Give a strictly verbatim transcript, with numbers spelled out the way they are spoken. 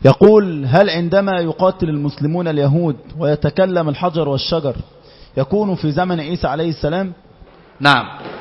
يقول: هل عندما يقاتل المسلمون اليهود ويتكلم الحجر والشجر يكون في زمن عيسى عليه السلام؟ نعم،